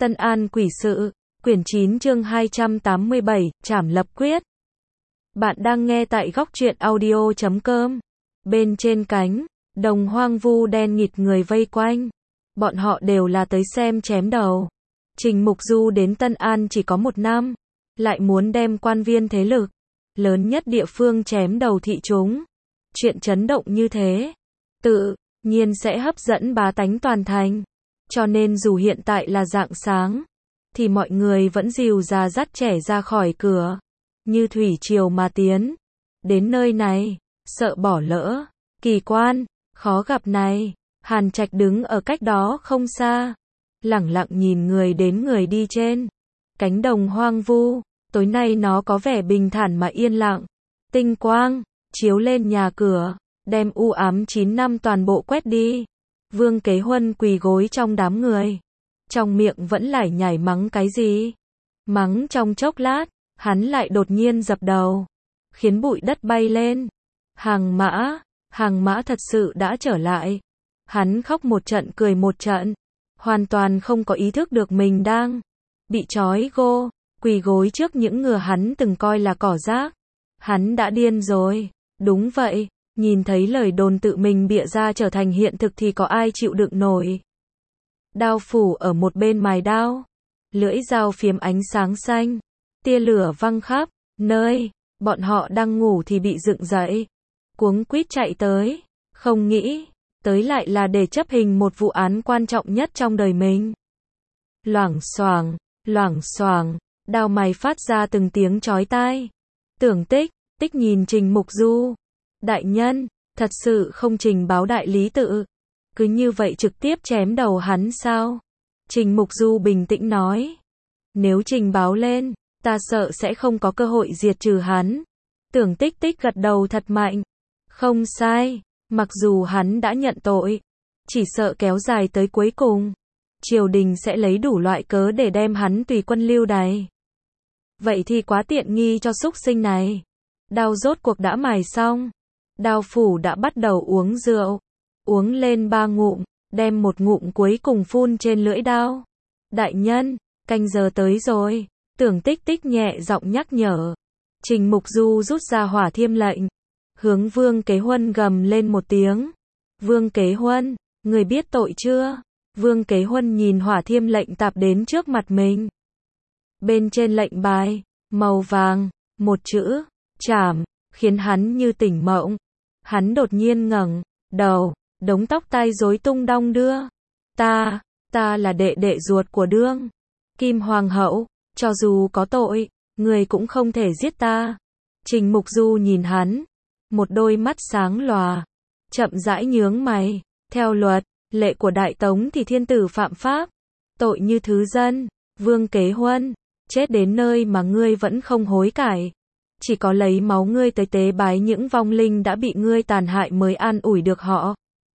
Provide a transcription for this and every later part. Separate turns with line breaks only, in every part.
Tân An Quỷ Sự, quyển 9 chương 287, Trảm Lập Quyết. Bạn đang nghe tại góc truyện audio.com. Bên trên cánh đồng hoang vu đen nghịt người vây quanh. Bọn họ đều là tới xem chém đầu. Trình Mục Du đến Tân An chỉ có 1 năm, lại muốn đem quan viên thế lực lớn nhất địa phương chém đầu thị chúng. Chuyện chấn động như thế, tự nhiên sẽ hấp dẫn bá tánh toàn thành. Cho nên dù hiện tại là rạng sáng, thì mọi người vẫn dìu già dắt trẻ ra khỏi cửa, như thủy triều mà tiến. Đến nơi này, sợ bỏ lỡ kỳ quan khó gặp này, Hàn Trạch đứng ở cách đó không xa, lẳng lặng nhìn người đến người đi trên cánh đồng hoang vu. Tối nay nó có vẻ bình thản mà yên lặng. Tinh quang chiếu lên nhà cửa, đem u ám 9 năm toàn bộ quét đi. Vương Kế Huân quỳ gối trong đám người, trong miệng vẫn lải nhải mắng cái gì. Mắng trong chốc lát, hắn lại đột nhiên dập đầu, khiến bụi đất bay lên. Hàng mã thật sự đã trở lại. Hắn khóc một trận cười một trận, hoàn toàn không có ý thức được mình đang bị trói gô, quỳ gối trước những người hắn từng coi là cỏ rác. Hắn đã điên rồi. Đúng vậy, nhìn thấy lời đồn tự mình bịa ra trở thành hiện thực thì có ai chịu đựng nổi. Đao phủ ở một bên mài đao, lưỡi dao phiếm ánh sáng xanh, tia lửa văng khắp nơi. Bọn họ đang ngủ thì bị dựng dậy, cuống quýt chạy tới, không nghĩ tới lại là để chấp hình một vụ án quan trọng nhất trong đời mình. Loảng xoảng, đao mài phát ra từng tiếng chói tai. Tưởng Tích nhìn Trình Mục Du. Đại nhân, thật sự không trình báo đại lý tự, cứ như vậy trực tiếp chém đầu hắn sao? Trình Mục Du bình tĩnh nói. Nếu trình báo lên, ta sợ sẽ không có cơ hội diệt trừ hắn. Tưởng Tích gật đầu thật mạnh. Không sai, mặc dù hắn đã nhận tội, chỉ sợ kéo dài tới cuối cùng, triều đình sẽ lấy đủ loại cớ để đem hắn tùy quân lưu đày. Vậy thì quá tiện nghi cho súc sinh này. Đao rốt cuộc đã mài xong. Đao phủ đã bắt đầu uống rượu. Uống lên 3 ngụm, đem một ngụm cuối cùng phun trên lưỡi đao. Đại nhân, canh giờ tới rồi. Tưởng Tích nhẹ giọng nhắc nhở. Trình Mục Du rút ra hỏa thiêm lệnh, hướng Vương Kế Huân gầm lên một tiếng. Vương Kế Huân, người biết tội chưa? Vương Kế Huân nhìn hỏa thiêm lệnh tạp đến trước mặt mình. Bên trên lệnh bài, màu vàng, một chữ, trảm, khiến hắn như tỉnh mộng. Hắn đột nhiên ngẩng đầu, đống tóc tai rối tung đong đưa. Ta là đệ ruột của Đương Kim Hoàng hậu, cho dù có tội, người cũng không thể giết ta. Trình Mục Du nhìn hắn, một đôi mắt sáng lòa, chậm rãi nhướng mày. Theo luật lệ của Đại Tống thì thiên tử phạm pháp, tội như thứ dân. Vương Kế Huân, chết đến nơi mà ngươi vẫn không hối cải. Chỉ có lấy máu ngươi tới tế bái những vong linh đã bị ngươi tàn hại mới an ủi được họ.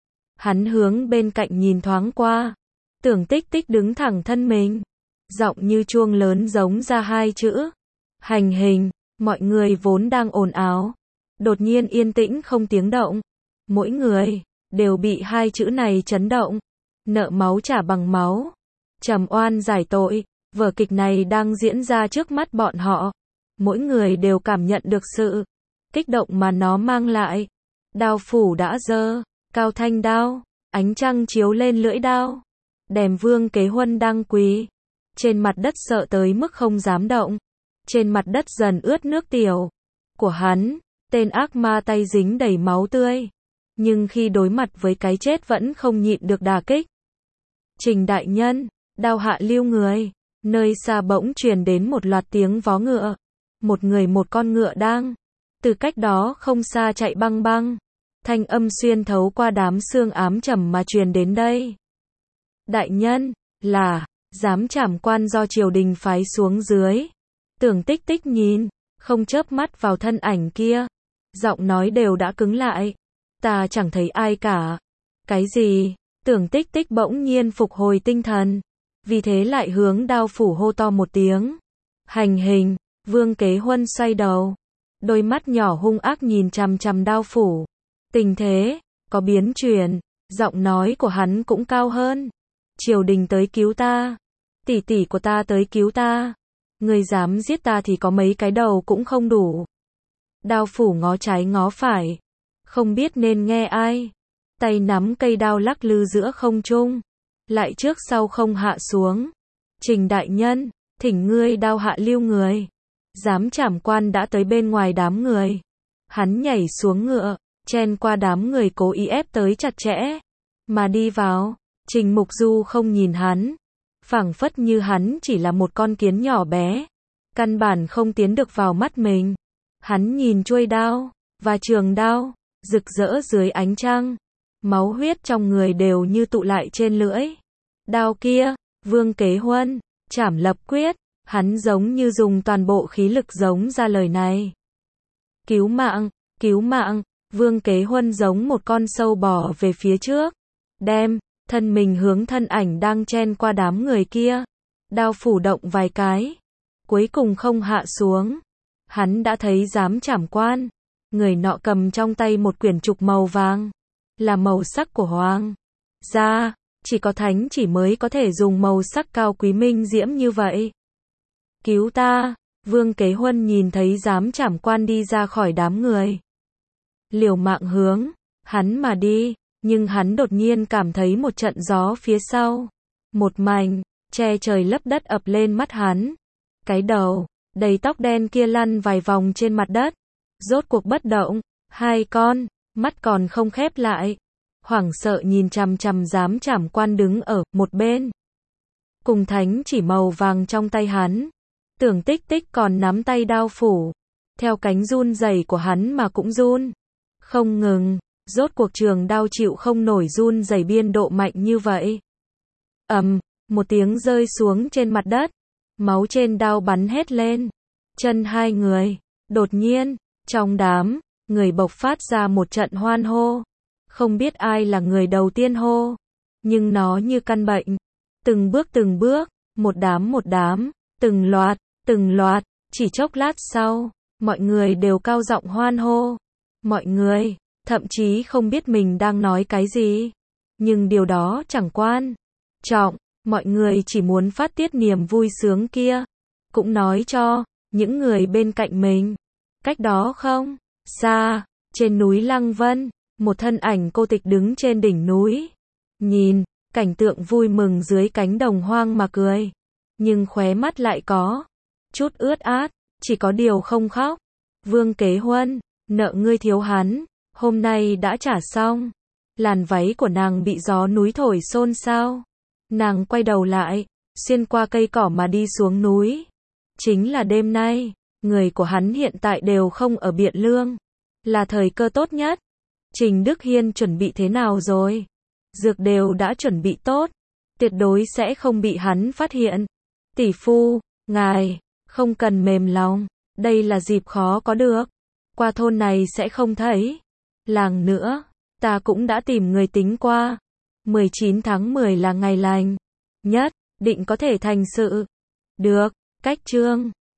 Hắn hướng bên cạnh nhìn thoáng qua. Tưởng Tích đứng thẳng thân mình, giọng như chuông lớn giống ra 2 chữ. Hành hình. Mọi người vốn đang ồn ào, đột nhiên yên tĩnh không tiếng động. Mỗi người đều bị 2 chữ này chấn động. Nợ máu trả bằng máu, trầm oan giải tội. Vở kịch này đang diễn ra trước mắt bọn họ. Mỗi người đều cảm nhận được sự kích động mà nó mang lại. Đao phủ đã giơ cao thanh đao, ánh trăng chiếu lên lưỡi đao. Đèm Vương Kế Huân đang quỳ trên mặt đất sợ tới mức không dám động. Trên mặt đất dần ướt nước tiểu của hắn. Tên ác ma tay dính đầy máu tươi, nhưng khi đối mặt với cái chết vẫn không nhịn được đả kích. Trình đại nhân, đao hạ lưu người. Nơi xa bỗng truyền đến một loạt tiếng vó ngựa. Một người một con ngựa đang từ cách đó không xa chạy băng băng. Thanh âm xuyên thấu qua đám sương ám trầm mà truyền đến đây. Đại nhân, là giám trảm quan do triều đình phái xuống dưới. Tưởng Tích nhìn, không chớp mắt vào thân ảnh kia. Giọng nói đều đã cứng lại. Ta chẳng thấy ai cả. Cái gì? Tưởng Tích bỗng nhiên phục hồi tinh thần, vì thế lại hướng đao phủ hô to một tiếng. Hành hình. Vương Kế Huân xoay đầu, đôi mắt nhỏ hung ác nhìn chằm chằm đao phủ. Tình thế có biến chuyển, giọng nói của hắn cũng cao hơn. Triều đình tới cứu ta. tỷ tỷ của ta tới cứu ta. Ngươi dám giết ta thì có mấy cái đầu cũng không đủ. Đao phủ ngó trái ngó phải, không biết nên nghe ai. Tay nắm cây đao lắc lư giữa không trung, lại trước sau không hạ xuống. Trình đại nhân, thỉnh ngươi đao hạ lưu người. Giám trảm quan đã tới bên ngoài đám người. Hắn nhảy xuống ngựa, chen qua đám người cố ý ép tới chặt chẽ, mà đi vào. Trình Mục Du không nhìn hắn, phảng phất như hắn chỉ là một con kiến nhỏ bé, căn bản không tiến được vào mắt mình. Hắn nhìn chuôi đao và trường đao, rực rỡ dưới ánh trăng, máu huyết trong người đều như tụ lại trên lưỡi. Đao kia, Vương Kế Huân, Trảm Lập Quyết, hắn giống như dùng toàn bộ khí lực giống ra lời này. Cứu mạng, cứu mạng, Vương Kế Huân giống một con sâu bò về phía trước, đem thân mình hướng thân ảnh đang chen qua đám người kia. Đao phủ động vài cái, cuối cùng không hạ xuống. Hắn đã thấy giám trảm quan, người nọ cầm trong tay một quyển trục màu vàng, là màu sắc của hoàng gia, chỉ có thánh chỉ mới có thể dùng màu sắc cao quý minh diễm như vậy. Cứu ta, Vương Kế Huân nhìn thấy giám trảm quan đi ra khỏi đám người, liều mạng hướng hắn mà đi, nhưng hắn đột nhiên cảm thấy một trận gió phía sau, một mảnh che trời lấp đất ập lên mắt hắn. Cái đầu đầy tóc đen kia lăn vài vòng trên mặt đất, rốt cuộc bất động, hai con mắt còn không khép lại, hoảng sợ nhìn chằm chằm giám trảm quan đứng ở một bên, cùng thánh chỉ màu vàng trong tay hắn. Tưởng Tích Tích còn nắm tay đao phủ, theo cánh run rẩy của hắn mà cũng run không ngừng. Rốt cuộc trường đao chịu không nổi run rẩy biên độ mạnh như vậy. Một tiếng rơi xuống trên mặt đất, máu trên đao bắn hết lên chân hai người. Đột nhiên, trong đám người bộc phát ra một trận hoan hô. Không biết ai là người đầu tiên hô, nhưng nó như căn bệnh, từng bước, một đám, từng loạt, chỉ chốc lát sau, mọi người đều cao giọng hoan hô. Mọi người thậm chí không biết mình đang nói cái gì, nhưng điều đó chẳng quan trọng, mọi người chỉ muốn phát tiết niềm vui sướng kia, cũng nói cho những người bên cạnh mình. Cách đó không xa, trên núi Lăng Vân, một thân ảnh cô tịch đứng trên đỉnh núi, nhìn cảnh tượng vui mừng dưới cánh đồng hoang mà cười, nhưng khóe mắt lại có chút ướt át, chỉ có điều không khóc. Vương Kế Huân, nợ ngươi thiếu hắn, hôm nay đã trả xong. Làn váy của nàng bị gió núi thổi xôn xao. Nàng quay đầu lại, xuyên qua cây cỏ mà đi xuống núi. Chính là đêm nay, người của hắn hiện tại đều không ở Biện Lương, là thời cơ tốt nhất. Trình Đức Hiên chuẩn bị thế nào rồi? Dược đều đã chuẩn bị tốt, tuyệt đối sẽ không bị hắn phát hiện. Tỷ phu, ngài không cần mềm lòng, đây là dịp khó có được. Qua thôn này sẽ không thấy làng nữa, ta cũng đã tìm người tính qua. 19 tháng 10 là ngày lành nhất, định có thể thành sự. Được, cách chương